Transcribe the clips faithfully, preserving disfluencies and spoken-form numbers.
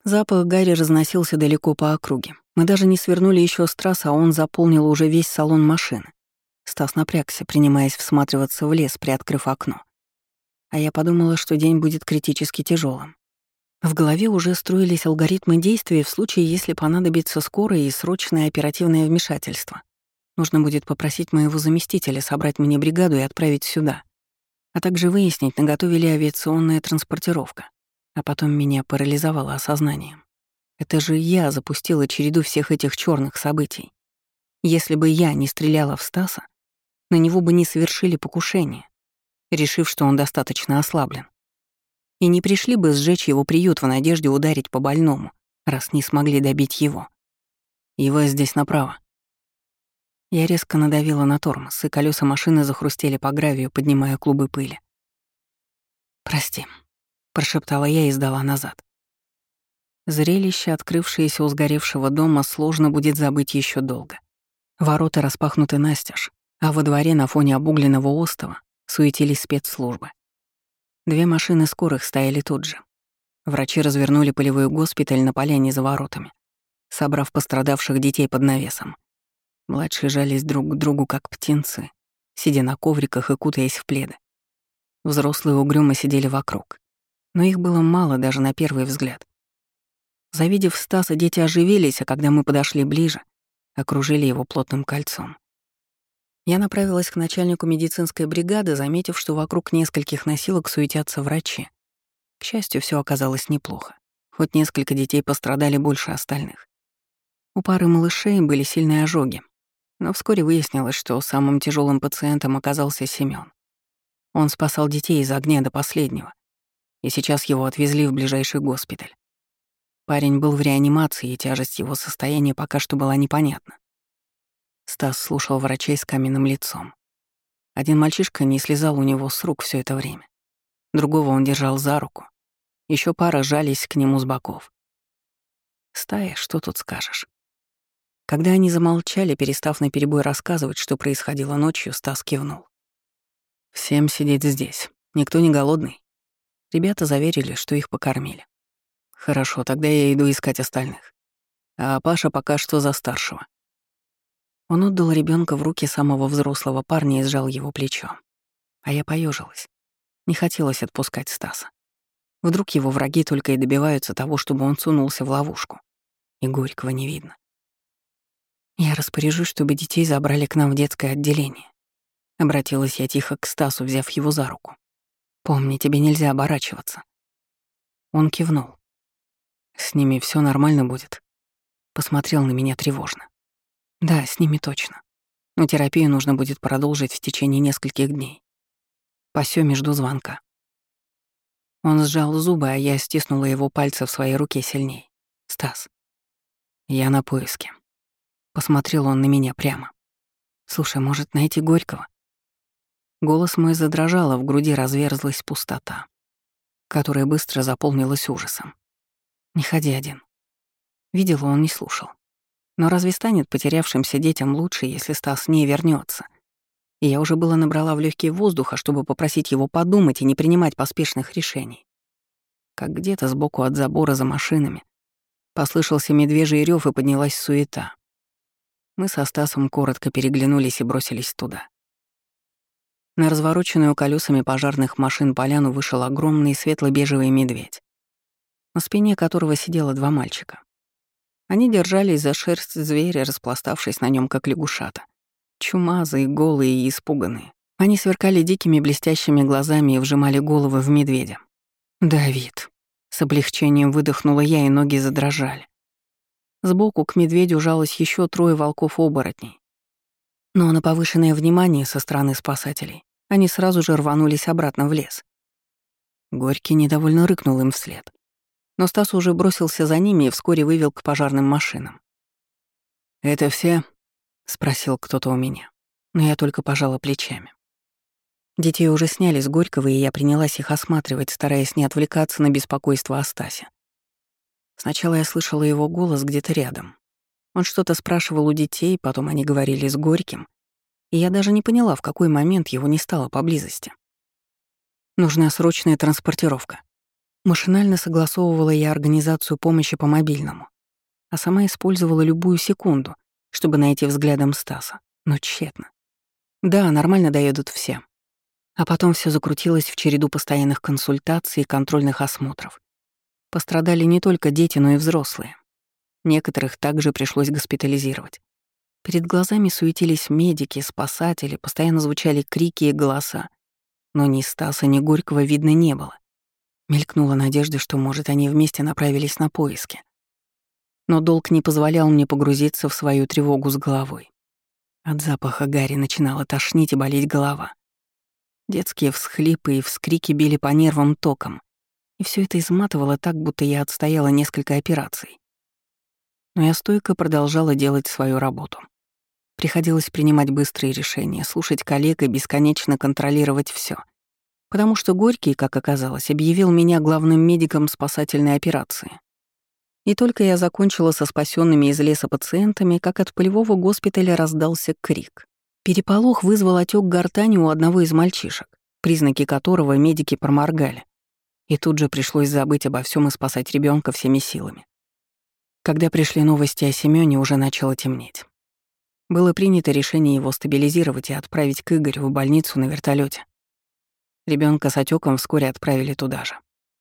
Запах гари разносился далеко по округе. Мы даже не свернули еще с трассы, а он заполнил уже весь салон машины. Стас напрягся, принимаясь всматриваться в лес, приоткрыв окно. А я подумала, что день будет критически тяжелым. В голове уже строились алгоритмы действий в случае, если понадобится скорое и срочное оперативное вмешательство. Нужно будет попросить моего заместителя собрать мне бригаду и отправить сюда, а также выяснить, наготове ли авиационная транспортировка. А потом меня парализовало осознанием. Это же я запустила череду всех этих черных событий. Если бы я не стреляла в Стаса, на него бы не совершили покушение, решив, что он достаточно ослаблен. И не пришли бы сжечь его приют в надежде ударить по больному, раз не смогли добить его. Его здесь направо. Я резко надавила на тормоз, и колеса машины захрустели по гравию, поднимая клубы пыли. «Прости», — прошептала я и сдала назад. Зрелище, открывшееся у сгоревшего дома, сложно будет забыть еще долго. Ворота распахнуты настежь, а во дворе на фоне обугленного остова суетились спецслужбы. Две машины скорых стояли тут же. Врачи развернули полевой госпиталь на поляне за воротами, собрав пострадавших детей под навесом. Младшие жались друг к другу, как птенцы, сидя на ковриках и кутаясь в пледы. Взрослые угрюмо сидели вокруг, но их было мало даже на первый взгляд. Завидев Стаса, дети оживились, а когда мы подошли ближе, окружили его плотным кольцом. Я направилась к начальнику медицинской бригады, заметив, что вокруг нескольких носилок суетятся врачи. К счастью, все оказалось неплохо. Хоть несколько детей пострадали больше остальных. У пары малышей были сильные ожоги, но вскоре выяснилось, что самым тяжелым пациентом оказался Семён. Он спасал детей из огня до последнего, и сейчас его отвезли в ближайший госпиталь. Парень был в реанимации, и тяжесть его состояния пока что была непонятна. Стас слушал врачей с каменным лицом. Один мальчишка не слезал у него с рук все это время. Другого он держал за руку. Еще пара жались к нему с боков. Стая, что тут скажешь? Когда они замолчали, перестав наперебой рассказывать, что происходило ночью, Стас кивнул. «Всем сидеть здесь. Никто не голодный». Ребята заверили, что их покормили. «Хорошо, тогда я иду искать остальных. А Паша пока что за старшего». Он отдал ребенка в руки самого взрослого парня и сжал его плечо. А я поежилась. Не хотелось отпускать Стаса. Вдруг его враги только и добиваются того, чтобы он сунулся в ловушку. И Горького не видно. «Я распоряжусь, чтобы детей забрали к нам в детское отделение». Обратилась я тихо к Стасу, взяв его за руку. «Помни, тебе нельзя оборачиваться». Он кивнул. «С ними все нормально будет?» Посмотрел на меня тревожно. «Да, с ними точно. Но терапию нужно будет продолжить в течение нескольких дней. По Сёме жду звонка». Он сжал зубы, а я стиснула его пальцы в своей руке сильней. «Стас, я на поиске». Посмотрел он на меня прямо. «Слушай, может, найти Горького?» Голос мой задрожал, а в груди разверзлась пустота, которая быстро заполнилась ужасом. «Не ходи один». Видела, он не слушал. Но разве станет потерявшимся детям лучше, если Стас не вернется? И я уже было набрала в легкие воздуха, чтобы попросить его подумать и не принимать поспешных решений. Как где-то сбоку от забора за машинами послышался медвежий рёв и поднялась суета. Мы со Стасом коротко переглянулись и бросились туда. На развороченную колесами пожарных машин поляну вышел огромный светло-бежевый медведь, на спине которого сидело два мальчика. Они держались за шерсть зверя, распластавшись на нем как лягушата. Чумазые, голые и испуганные. Они сверкали дикими блестящими глазами и вжимали головы в медведя. «Давид!» — с облегчением выдохнула я, и ноги задрожали. Сбоку к медведю жалось еще трое волков-оборотней. Но на повышенное внимание со стороны спасателей они сразу же рванулись обратно в лес. Горький недовольно рыкнул им вслед. Но Стас уже бросился за ними и вскоре вывел к пожарным машинам. «Это все?» — спросил кто-то у меня, но я только пожала плечами. Детей уже сняли с Горького, и я принялась их осматривать, стараясь не отвлекаться на беспокойство о Стасе. Сначала я слышала его голос где-то рядом. Он что-то спрашивал у детей, потом они говорили с Горьким, и я даже не поняла, в какой момент его не стало поблизости. «Нужна срочная транспортировка». Машинально согласовывала я организацию помощи по мобильному, а сама использовала любую секунду, чтобы найти взглядом Стаса, но тщетно. Да, нормально доедут все. А потом все закрутилось в череду постоянных консультаций и контрольных осмотров. Пострадали не только дети, но и взрослые. Некоторых также пришлось госпитализировать. Перед глазами суетились медики, спасатели, постоянно звучали крики и голоса. Но ни Стаса, ни Горького видно не было. Мелькнула надежда, что, может, они вместе направились на поиски. Но долг не позволял мне погрузиться в свою тревогу с головой. От запаха гари начинала тошнить и болеть голова. Детские всхлипы и вскрики били по нервам током, и все это изматывало так, будто я отстояла несколько операций. Но я стойко продолжала делать свою работу. Приходилось принимать быстрые решения, слушать коллег и бесконечно контролировать все, потому что Горький, как оказалось, объявил меня главным медиком спасательной операции. И только я закончила со спасенными из леса пациентами, как от полевого госпиталя раздался крик. Переполох вызвал отек гортани у одного из мальчишек, признаки которого медики проморгали. И тут же пришлось забыть обо всем и спасать ребенка всеми силами. Когда пришли новости о Семёне, уже начало темнеть. Было принято решение его стабилизировать и отправить к Игорю в больницу на вертолете. Ребенка с отеком вскоре отправили туда же.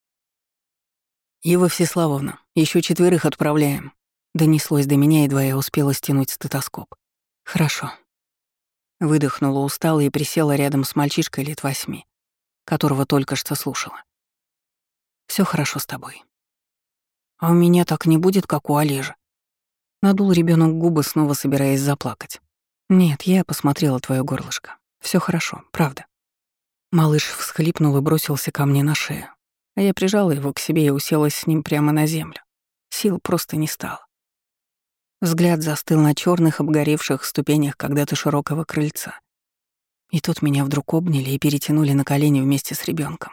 «Ива Всеславовна, еще четверых отправляем», — донеслось до меня, едва я успела стянуть стетоскоп. «Хорошо». Выдохнула устало и присела рядом с мальчишкой лет восьми, которого только что слушала. Все хорошо с тобой. А у меня так не будет, как у Олежи. Надул ребенок губы, снова собираясь заплакать. Нет, я посмотрела твое горлышко. Все хорошо, правда. Малыш всхлипнул и бросился ко мне на шею, а я прижала его к себе и уселась с ним прямо на землю. Сил просто не стало. Взгляд застыл на черных обгоревших ступенях когда-то широкого крыльца. И тут меня вдруг обняли и перетянули на колени вместе с ребенком.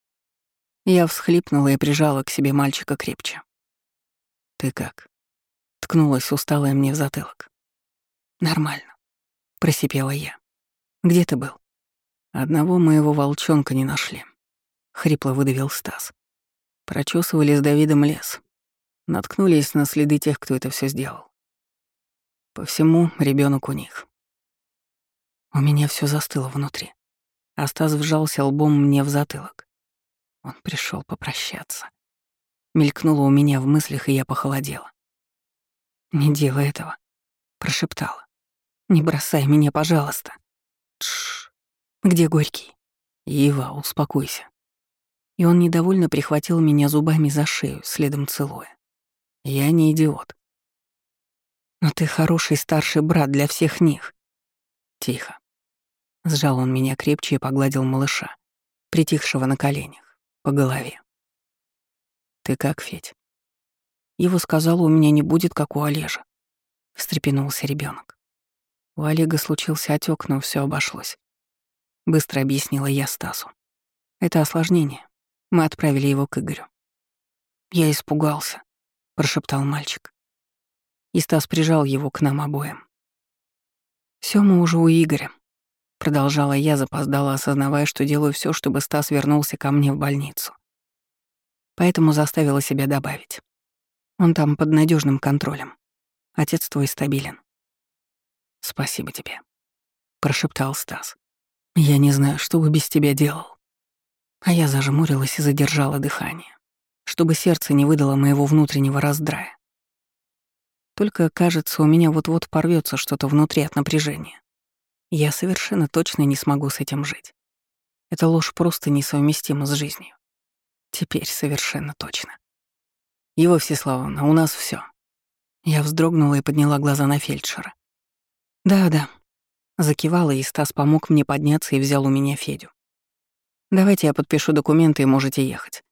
Я всхлипнула и прижала к себе мальчика крепче. «Ты как?» — ткнулась усталая мне в затылок. «Нормально», — просипела я. «Где ты был?» «Одного моего волчонка не нашли», — хрипло выдавил Стас. «Прочесывали с Давидом лес. Наткнулись на следы тех, кто это все сделал. По всему ребенок у них». У меня все застыло внутри, а Стас вжался лбом мне в затылок. Он пришел попрощаться. Мелькнуло у меня в мыслях, и я похолодела. «Не делай этого», — прошептала. «Не бросай меня, пожалуйста». «Тш, где Горький?» «Ива, успокойся». И он недовольно прихватил меня зубами за шею, следом целуя. «Я не идиот». «Но ты хороший старший брат для всех них». «Тихо». Сжал он меня крепче и погладил малыша, притихшего на коленях, по голове. «Ты как, Федь?» Его сказала, у меня не будет, как у Олежа. Встрепенулся ребенок. У Олега случился отек, но все обошлось. Быстро объяснила я Стасу. Это осложнение. Мы отправили его к Игорю. «Я испугался», — прошептал мальчик. И Стас прижал его к нам обоим. «Сёма уже у Игоря», — продолжала я, запоздала, осознавая, что делаю все, чтобы Стас вернулся ко мне в больницу. Поэтому заставила себя добавить. Он там под надежным контролем. Отец твой стабилен. «Спасибо тебе», — прошептал Стас. «Я не знаю, что бы без тебя делал». А я зажмурилась и задержала дыхание, чтобы сердце не выдало моего внутреннего раздрая. Только, кажется, у меня вот-вот порвется что-то внутри от напряжения. Я совершенно точно не смогу с этим жить. Эта ложь просто несовместима с жизнью. Теперь совершенно точно. «Ива Всеславовна, у нас все. Я вздрогнула и подняла глаза на фельдшера. «Да-да», — закивала, и Стас помог мне подняться и взял у меня Федю. «Давайте я подпишу документы, и можете ехать».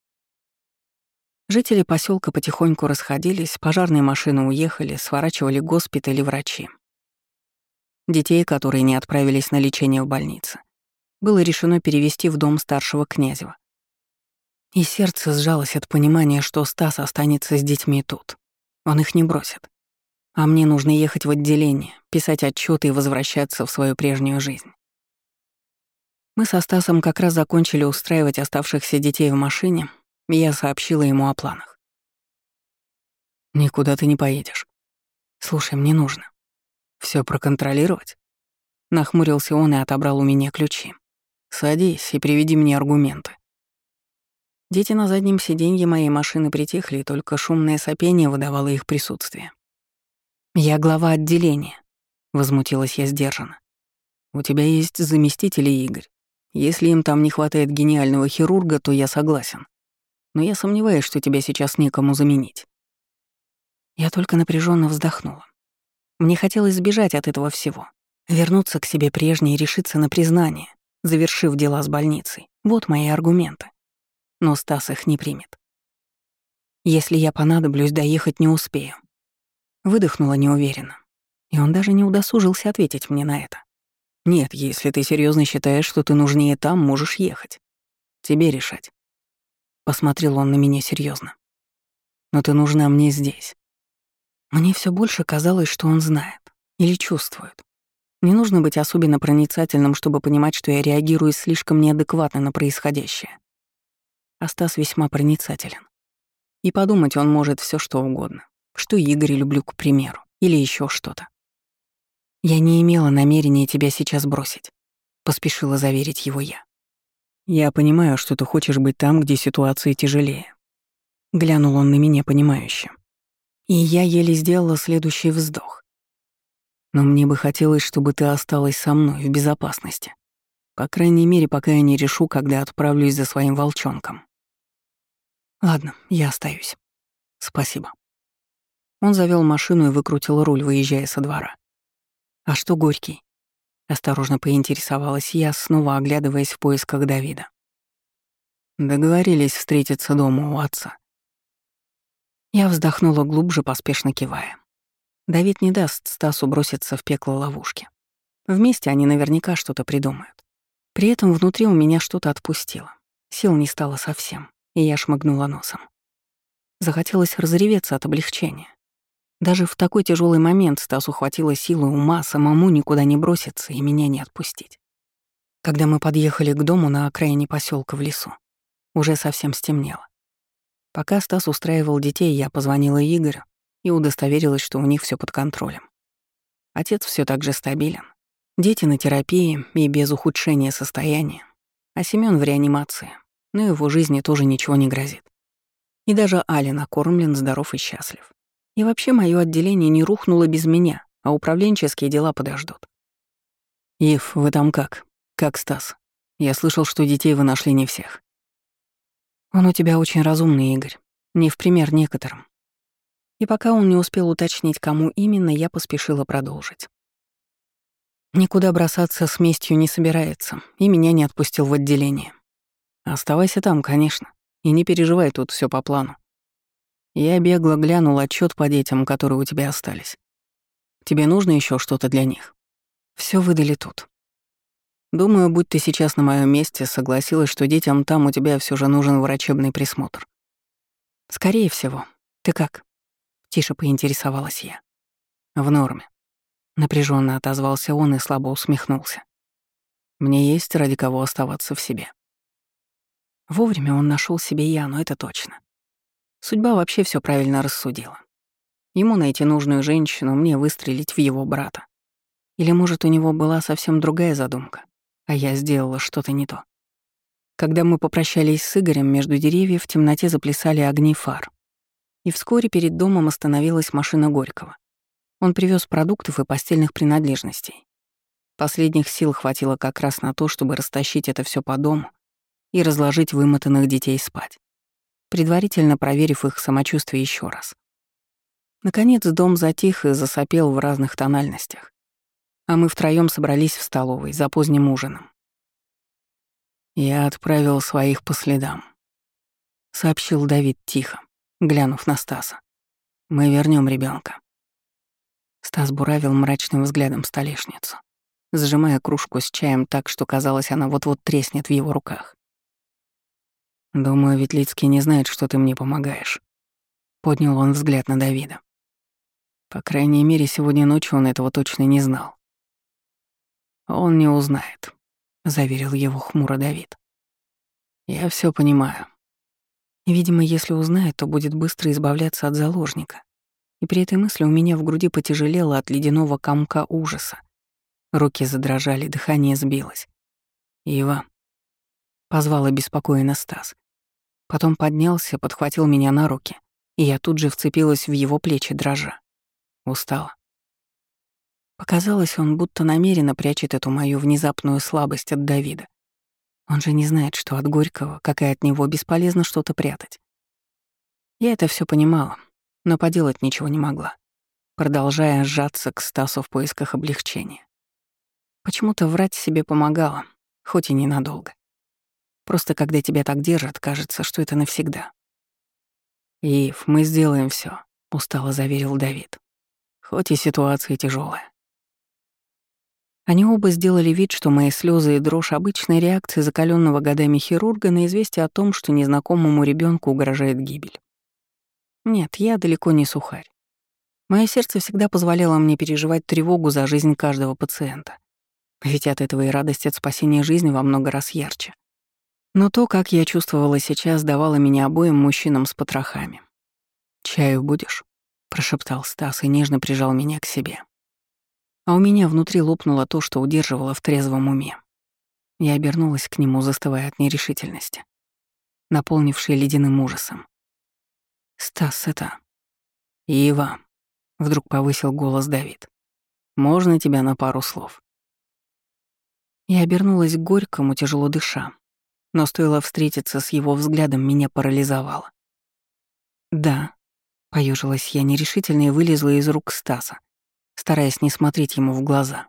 Жители поселка потихоньку расходились, пожарные машины уехали, сворачивали госпитали врачи. Детей, которые не отправились на лечение в больнице, было решено перевести в дом старшего Князева. И сердце сжалось от понимания, что Стас останется с детьми тут. Он их не бросит. А мне нужно ехать в отделение, писать отчеты и возвращаться в свою прежнюю жизнь. Мы со Стасом как раз закончили устраивать оставшихся детей в машине, Я сообщила ему о планах. «Никуда ты не поедешь. Слушай, мне нужно. Все проконтролировать?» Нахмурился он и отобрал у меня ключи. «Садись и приведи мне аргументы». Дети на заднем сиденье моей машины притихли, и только шумное сопение выдавало их присутствие. «Я глава отделения», — возмутилась я сдержанно. «У тебя есть заместители, Игорь. Если им там не хватает гениального хирурга, то я согласен. Но я сомневаюсь, что тебя сейчас некому заменить». Я только напряженно вздохнула. Мне хотелось сбежать от этого всего. Вернуться к себе прежней и решиться на признание, завершив дела с больницей. Вот мои аргументы. Но Стас их не примет. Если я понадоблюсь, доехать не успею. Выдохнула неуверенно. И он даже не удосужился ответить мне на это. Нет, если ты серьезно считаешь, что ты нужнее там, можешь ехать. Тебе решать. Посмотрел он на меня серьезно. Но ты нужна мне здесь. Мне все больше казалось, что он знает или чувствует. Не нужно быть особенно проницательным, чтобы понимать, что я реагирую слишком неадекватно на происходящее. А Стас весьма проницателен. И подумать он может все что угодно. Что Игоря люблю, к примеру, или еще что-то. «Я не имела намерения тебя сейчас бросить», — поспешила заверить его я. «Я понимаю, что ты хочешь быть там, где ситуация тяжелее». Глянул он на меня понимающе. И я еле сделала следующий вздох. «Но мне бы хотелось, чтобы ты осталась со мной в безопасности. По крайней мере, пока я не решу, когда отправлюсь за своим волчонком». «Ладно, я остаюсь. Спасибо». Он завёл машину и выкрутил руль, выезжая со двора. «А что Горький?» — осторожно поинтересовалась я, снова оглядываясь в поисках Давида. Договорились встретиться дома у отца. Я вздохнула глубже, поспешно кивая. Давид не даст Стасу броситься в пекло ловушки. Вместе они наверняка что-то придумают. При этом внутри у меня что-то отпустило. Сил не стало совсем, и я шмыгнула носом. Захотелось разреветься от облегчения. Даже в такой тяжелый момент Стасу хватило силы ума самому никуда не броситься и меня не отпустить. Когда мы подъехали к дому на окраине поселка в лесу, уже совсем стемнело. Пока Стас устраивал детей, я позвонила Игорю и удостоверилась, что у них все под контролем. Отец все так же стабилен. Дети на терапии и без ухудшения состояния. А Семён в реанимации. Но его жизни тоже ничего не грозит. И даже Аля накормлен, здоров и счастлив. И вообще моё отделение не рухнуло без меня, а управленческие дела подождут. «Ив, вы там как? Как Стас? Я слышал, что детей вы нашли не всех». «Он у тебя очень разумный, Игорь. Не в пример некоторым». И пока он не успел уточнить, кому именно, я поспешила продолжить. Никуда бросаться с местью не собирается, и меня не отпустил в отделение. Оставайся там, конечно, и не переживай, тут все по плану. Я бегло глянул отчет по детям, которые у тебя остались. Тебе нужно еще что-то для них? Все выдали тут. Думаю, будь ты сейчас на моем месте, согласилась, что детям там у тебя все же нужен врачебный присмотр. Скорее всего. Ты как? Тише поинтересовалась я. В норме. Напряженно отозвался он и слабо усмехнулся. Мне есть ради кого оставаться в себе. Вовремя он нашел себе Яну, это точно. Судьба вообще все правильно рассудила. Ему найти нужную женщину, мне выстрелить в его брата. Или, может, у него была совсем другая задумка, а я сделала что-то не то. Когда мы попрощались с Игорем, между деревьев в темноте заплясали огни фар. И вскоре перед домом остановилась машина Горького. Он привез продуктов и постельных принадлежностей. Последних сил хватило как раз на то, чтобы растащить это все по дому и разложить вымотанных детей спать, предварительно проверив их самочувствие еще раз. Наконец дом затих и засопел в разных тональностях, а мы втроём собрались в столовой за поздним ужином. «Я отправил своих по следам», — сообщил Давид тихо, глянув на Стаса. «Мы вернем ребенка. Стас буравил мрачным взглядом столешницу, сжимая кружку с чаем так, что казалось, она вот-вот треснет в его руках. «Думаю, Ветлицкий не знает, что ты мне помогаешь», — поднял он взгляд на Давида. По крайней мере, сегодня ночью он этого точно не знал. «Он не узнает», — заверил его хмуро Давид. «Я все понимаю». Видимо, если узнает, то будет быстро избавляться от заложника. И при этой мысли у меня в груди потяжелело от ледяного комка ужаса. Руки задрожали, дыхание сбилось. «Ива», — позвал обеспокоенно Стас. Потом поднялся, подхватил меня на руки, и я тут же вцепилась в его плечи, дрожа. Устала. Показалось, он будто намеренно прячет эту мою внезапную слабость от Давида. Он же не знает, что от Горького, как и от него, бесполезно что-то прятать. Я это все понимала, но поделать ничего не могла, продолжая сжаться к Стасу в поисках облегчения. Почему-то врать себе помогало, хоть и ненадолго. Просто когда тебя так держат, кажется, что это навсегда. «Ив, мы сделаем все, устало заверил Давид. «Хоть и ситуация тяжелая. Они оба сделали вид, что мои слезы и дрожь — обычная реакция закаленного годами хирурга на известие о том, что незнакомому ребенку угрожает гибель. Нет, я далеко не сухарь. Мое сердце всегда позволяло мне переживать тревогу за жизнь каждого пациента. Ведь от этого и радость от спасения жизни во много раз ярче. Но то, как я чувствовала сейчас, давало меня обоим мужчинам с потрохами. «Чаю будешь?» — прошептал Стас и нежно прижал меня к себе. А у меня внутри лопнуло то, что удерживало в трезвом уме. Я обернулась к нему, застывая от нерешительности, наполнившей ледяным ужасом. «Стас, это...» «Ива», — вдруг повысил голос Давид. «Можно тебя на пару слов?» Я обернулась к Горькому, тяжело дыша, но стоило встретиться с его взглядом, меня парализовало. «Да», — поюжилась я нерешительно и вылезла из рук Стаса, стараясь не смотреть ему в глаза.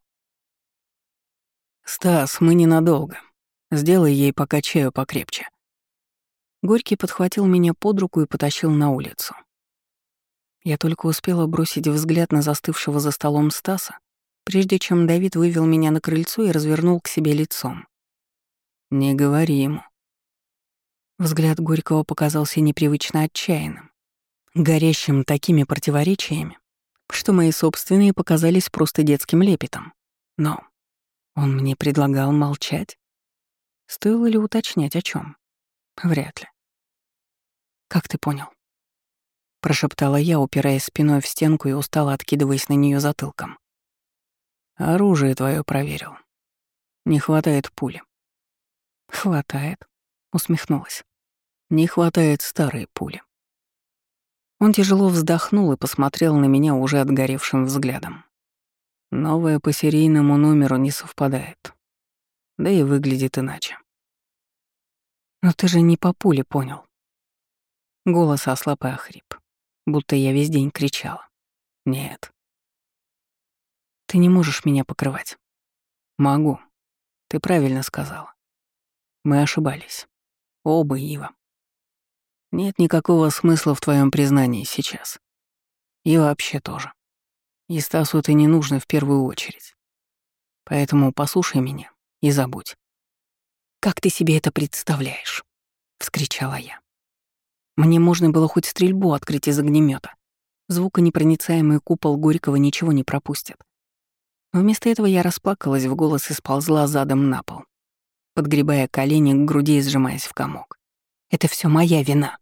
«Стас, мы ненадолго. Сделай ей пока чаю покрепче». Горький подхватил меня под руку и потащил на улицу. Я только успела бросить взгляд на застывшего за столом Стаса, прежде чем Давид вывел меня на крыльцо и развернул к себе лицом. «Не говори ему». Взгляд Горького показался непривычно отчаянным, горящим такими противоречиями, что мои собственные показались просто детским лепетом. Но он мне предлагал молчать? Стоило ли уточнять, о чем? Вряд ли. «Как ты понял?» — прошептала я, упираясь спиной в стенку и устало откидываясь на нее затылком. «Оружие твое проверил. Не хватает пули». «Хватает», — усмехнулась. «Не хватает старой пули». Он тяжело вздохнул и посмотрел на меня уже отгоревшим взглядом. Новая по серийному номеру не совпадает. Да и выглядит иначе. «Но ты же не по пуле понял». Голос ослаб и охрип, будто я весь день кричала. «Нет». «Ты не можешь меня покрывать». «Могу. Ты правильно сказала. Мы ошибались. Оба, Ива. Нет никакого смысла в твоем признании сейчас. И вообще тоже. И Стасу это не нужно в первую очередь. Поэтому послушай меня и забудь». «Как ты себе это представляешь?» — вскричала я. Мне можно было хоть стрельбу открыть из огнемета. Звуконепроницаемый купол Горького ничего не пропустит. Но вместо этого я расплакалась в голос и сползла задом на пол, подгребая колени к груди и сжимаясь в комок. «Это все моя вина».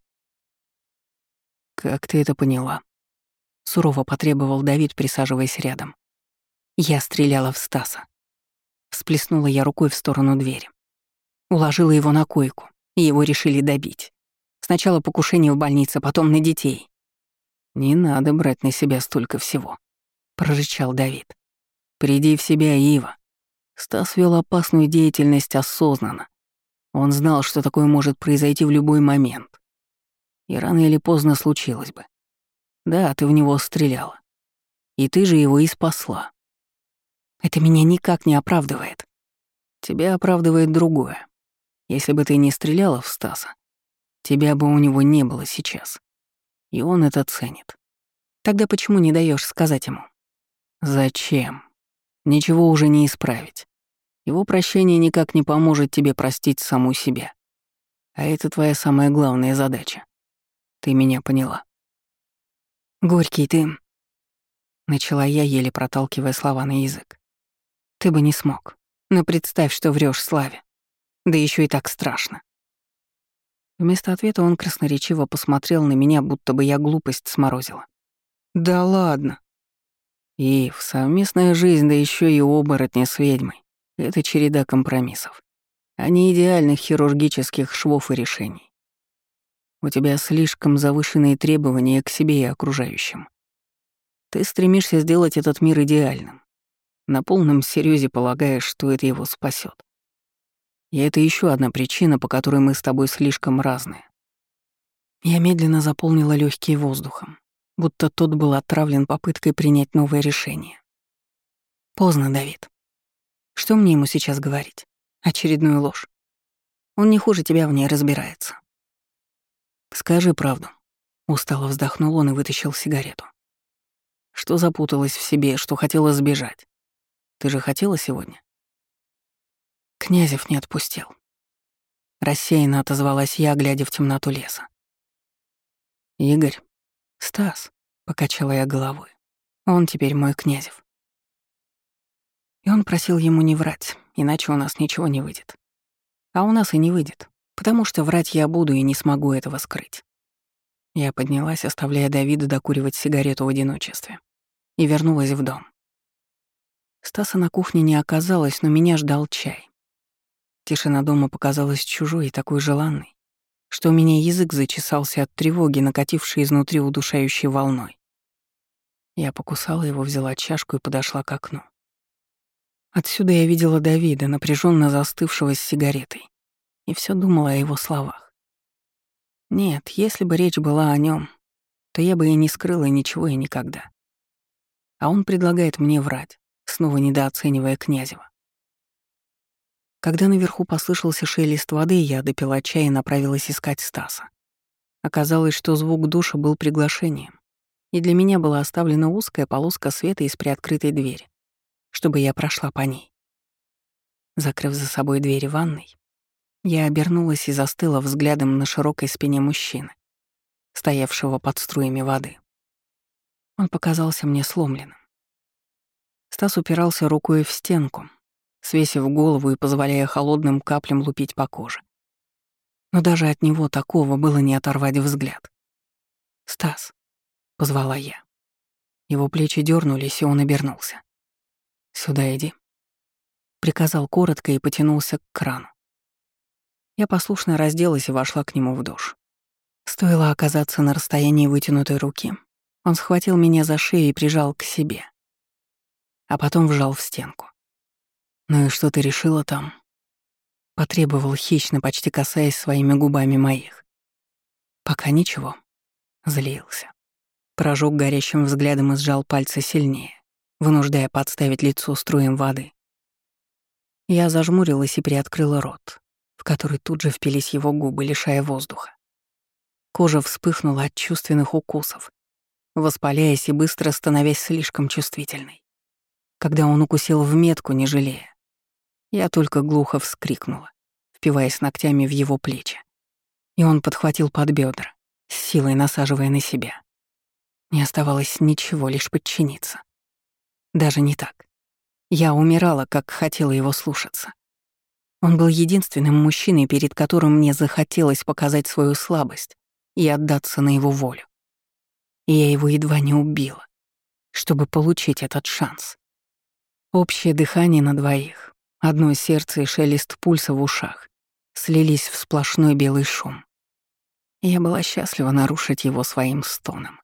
«Как ты это поняла?» — сурово потребовал Давид, присаживаясь рядом. Я стреляла в Стаса. Всплеснула я рукой в сторону двери. Уложила его на койку, и его решили добить. Сначала покушение в больнице, потом на детей. «Не надо брать на себя столько всего», — прорычал Давид. «Приди в себя, Ива». Стас вел опасную деятельность осознанно. Он знал, что такое может произойти в любой момент. И рано или поздно случилось бы. Да, ты в него стреляла. И ты же его и спасла. Это меня никак не оправдывает. Тебя оправдывает другое. Если бы ты не стреляла в Стаса, тебя бы у него не было сейчас. И он это ценит. Тогда почему не даешь сказать ему? Зачем? Ничего уже не исправить. Его прощение никак не поможет тебе простить саму себя. А это твоя самая главная задача. Ты меня поняла. «Горький, ты...» Начала я, еле проталкивая слова на язык. «Ты бы не смог. Но представь, что врёшь Славе. Да еще и так страшно». Вместо ответа он красноречиво посмотрел на меня, будто бы я глупость сморозила. «Да ладно!» «Ив, совместная жизнь, да еще и оборотня с ведьмой — это череда компромиссов, а не идеальных хирургических швов и решений. У тебя слишком завышенные требования к себе и окружающим. Ты стремишься сделать этот мир идеальным. На полном серьезе полагаешь, что это его спасет. И это еще одна причина, по которой мы с тобой слишком разные». Я медленно заполнила легкие воздухом, будто тот был отравлен попыткой принять новое решение. Поздно, Давид. Что мне ему сейчас говорить? Очередную ложь. Он не хуже тебя в ней разбирается. Скажи правду. Устало вздохнул он и вытащил сигарету. Что запуталась в себе, что хотела сбежать? Ты же хотела сегодня? Князев не отпустил. Рассеянно отозвалась я, глядя в темноту леса. Игорь. Стас. Покачала я головой. Он теперь мой Князев. И он просил ему не врать, иначе у нас ничего не выйдет. А у нас и не выйдет, потому что врать я буду и не смогу этого скрыть. Я поднялась, оставляя Давида докуривать сигарету в одиночестве, и вернулась в дом. Стаса на кухне не оказалось, но меня ждал чай. Тишина дома показалась чужой и такой желанной, что у меня язык зачесался от тревоги, накатившей изнутри удушающей волной. Я покусала его, взяла чашку и подошла к окну. Отсюда я видела Давида, напряженно застывшего с сигаретой, и все думала о его словах. Нет, если бы речь была о нем, то я бы и не скрыла ничего и никогда. А он предлагает мне врать, снова недооценивая Князева. Когда наверху послышался шелест воды, я допила чай и направилась искать Стаса. Оказалось, что звук душа был приглашением, и для меня была оставлена узкая полоска света из приоткрытой двери, чтобы я прошла по ней. Закрыв за собой дверь ванной, я обернулась и застыла взглядом на широкой спине мужчины, стоявшего под струями воды. Он показался мне сломленным. Стас упирался рукой в стенку, свесив голову и позволяя холодным каплям лупить по коже. Но даже от него такого было не оторвать взгляд. «Стас», — позвала я. Его плечи дернулись, и он обернулся. «Сюда иди», — приказал коротко и потянулся к крану. Я послушно разделась и вошла к нему в душ. Стоило оказаться на расстоянии вытянутой руки, он схватил меня за шею и прижал к себе, а потом вжал в стенку. «Ну и что ты решила там?» Потребовал хищно, почти касаясь своими губами моих. «Пока ничего», — злился. Прожег горящим взглядом и сжал пальцы сильнее, вынуждая подставить лицо струем воды. Я зажмурилась и приоткрыла рот, в который тут же впились его губы, лишая воздуха. Кожа вспыхнула от чувственных укусов, воспаляясь и быстро становясь слишком чувствительной. Когда он укусил в метку, не жалея, я только глухо вскрикнула, впиваясь ногтями в его плечи. И он подхватил под бедра, с силой насаживая на себя. Не оставалось ничего, лишь подчиниться. Даже не так. Я умирала, как хотела его слушаться. Он был единственным мужчиной, перед которым мне захотелось показать свою слабость и отдаться на его волю. И я его едва не убила, чтобы получить этот шанс. Общее дыхание на двоих, одно сердце и шелест пульса в ушах слились в сплошной белый шум. И я была счастлива нарушить его своим стоном.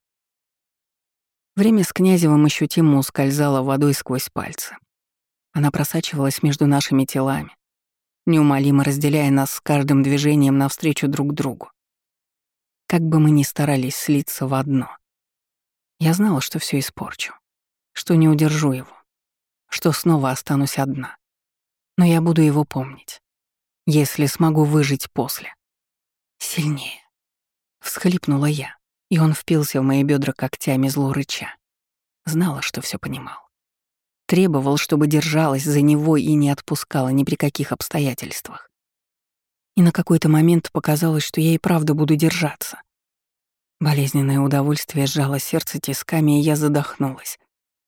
Время с Князевым ощутимо ускользало водой сквозь пальцы. Она просачивалась между нашими телами, неумолимо разделяя нас с каждым движением навстречу друг другу. Как бы мы ни старались слиться в одно, я знала, что все испорчу, что не удержу его, что снова останусь одна. Но я буду его помнить, если смогу выжить после. Сильнее. Всхлипнула я, и он впился в мои бедра когтями, зло рыча. Знала, что все понимал. Требовал, чтобы держалась за него и не отпускала ни при каких обстоятельствах. И на какой-то момент показалось, что я и правда буду держаться. Болезненное удовольствие сжало сердце тисками, и я задохнулась,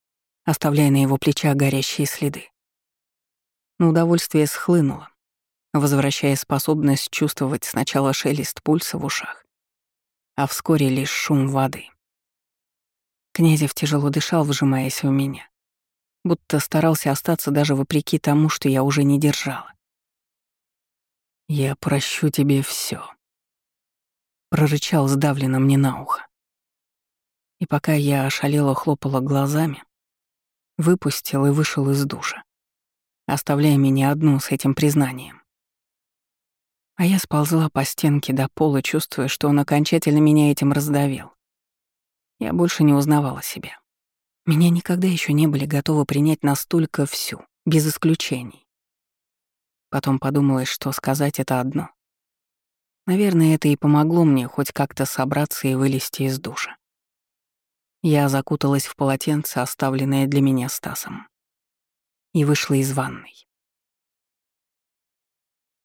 оставляя на его плечах горящие следы. Но удовольствие схлынуло, возвращая способность чувствовать сначала шелест пульса в ушах, а вскоре лишь шум воды. Князев тяжело дышал, вжимаясь в меня, будто старался остаться даже вопреки тому, что я уже не держала. «Я прощу тебе все, прорычал сдавленно мне на ухо. И пока я ошалело хлопала глазами, выпустил и вышел из душа, оставляя меня одну с этим признанием. А я сползла по стенке до пола, чувствуя, что он окончательно меня этим раздавил. Я больше не узнавала себя. Меня никогда еще не были готовы принять настолько всю, без исключений. Потом подумалось, что сказать — это одно. Наверное, это и помогло мне хоть как-то собраться и вылезти из душа. Я закуталась в полотенце, оставленное для меня Стасом, и вышла из ванной.